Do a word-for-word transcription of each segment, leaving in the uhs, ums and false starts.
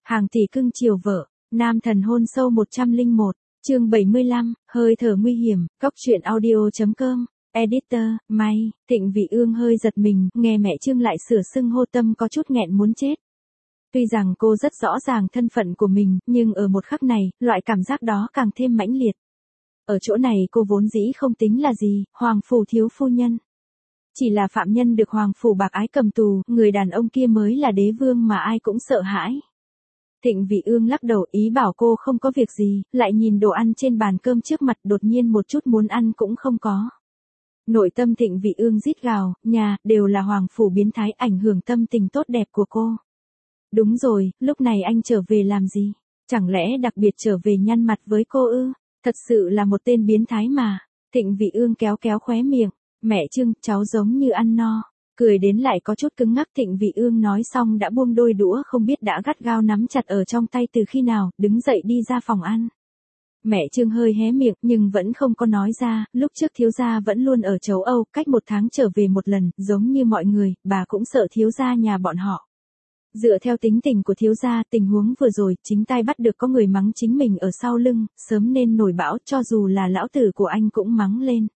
Hàng tỷ cưng chiều vợ, nam thần hôn sâu một trăm lẻ một, chương bảy mươi lăm, hơi thở nguy hiểm, góc truyện audio.com, editor, May, Thịnh Vị Ương hơi giật mình, nghe mẹ Trương lại sửa xưng hô tâm có chút nghẹn muốn chết. Tuy rằng cô rất rõ ràng thân phận của mình, nhưng ở một khắc này, loại cảm giác đó càng thêm mãnh liệt. Ở chỗ này cô vốn dĩ không tính là gì, hoàng phủ thiếu phu nhân. Chỉ là phạm nhân được hoàng phủ bạc ái cầm tù, người đàn ông kia mới là đế vương mà ai cũng sợ hãi. Thịnh Vị Ương lắc đầu ý bảo cô không có việc gì, lại nhìn đồ ăn trên bàn cơm trước mặt đột nhiên một chút muốn ăn cũng không có. Nội tâm Thịnh Vị Ương rít gào, nhà, đều là hoàng phủ biến thái ảnh hưởng tâm tình tốt đẹp của cô. Đúng rồi, lúc này anh trở về làm gì? Chẳng lẽ đặc biệt trở về nhăn mặt với cô ư? Thật sự là một tên biến thái mà. Thịnh Vị Ương kéo kéo khóe miệng. Mẹ Trương, cháu giống như ăn no. Cười đến lại có chút cứng ngắc. Thịnh Vị Ương nói xong đã buông đôi đũa không biết đã gắt gao nắm chặt ở trong tay từ khi nào, đứng dậy đi ra phòng ăn. Mẹ Trương hơi hé miệng nhưng vẫn không có nói ra, lúc trước thiếu gia vẫn luôn ở châu Âu, cách một tháng trở về một lần, giống như mọi người, bà cũng sợ thiếu gia nhà bọn họ. Dựa theo tính tình của thiếu gia, tình huống vừa rồi, chính tai bắt được có người mắng chính mình ở sau lưng, sớm nên nổi bão, cho dù là lão tử của anh cũng mắng lên.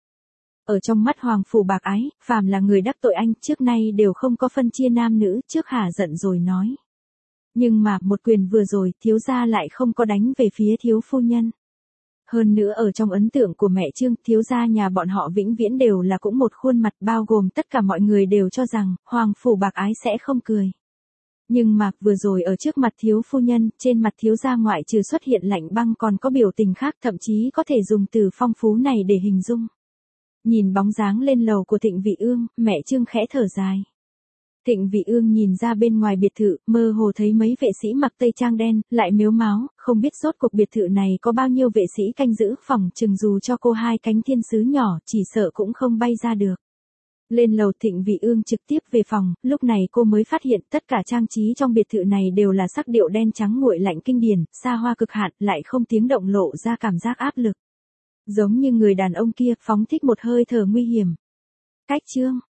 Ở trong mắt hoàng phủ bạc ái, phàm là người đắc tội anh, trước nay đều không có phân chia nam nữ, trước hả giận rồi nói. Nhưng mà, một quyền vừa rồi, thiếu gia lại không có đánh về phía thiếu phu nhân. Hơn nữa ở trong ấn tượng của mẹ Trương, thiếu gia nhà bọn họ vĩnh viễn đều là cũng một khuôn mặt, bao gồm tất cả mọi người đều cho rằng, hoàng phủ bạc ái sẽ không cười. Nhưng mà, vừa rồi ở trước mặt thiếu phu nhân, trên mặt thiếu gia ngoại trừ xuất hiện lạnh băng còn có biểu tình khác, thậm chí có thể dùng từ phong phú này để hình dung. Nhìn bóng dáng lên lầu của Thịnh Vị Ương, mẹ Trương khẽ thở dài. Thịnh Vị Ương nhìn ra bên ngoài biệt thự, mơ hồ thấy mấy vệ sĩ mặc tây trang đen, lại mếu máo, không biết rốt cuộc biệt thự này có bao nhiêu vệ sĩ canh giữ, phòng chừng dù cho cô hai cánh thiên sứ nhỏ, chỉ sợ cũng không bay ra được. Lên lầu Thịnh Vị Ương trực tiếp về phòng, lúc này cô mới phát hiện tất cả trang trí trong biệt thự này đều là sắc điệu đen trắng nguội lạnh kinh điển, xa hoa cực hạn, lại không tiếng động lộ ra cảm giác áp lực. Giống như người đàn ông kia phóng thích một hơi thở nguy hiểm. Cách chương,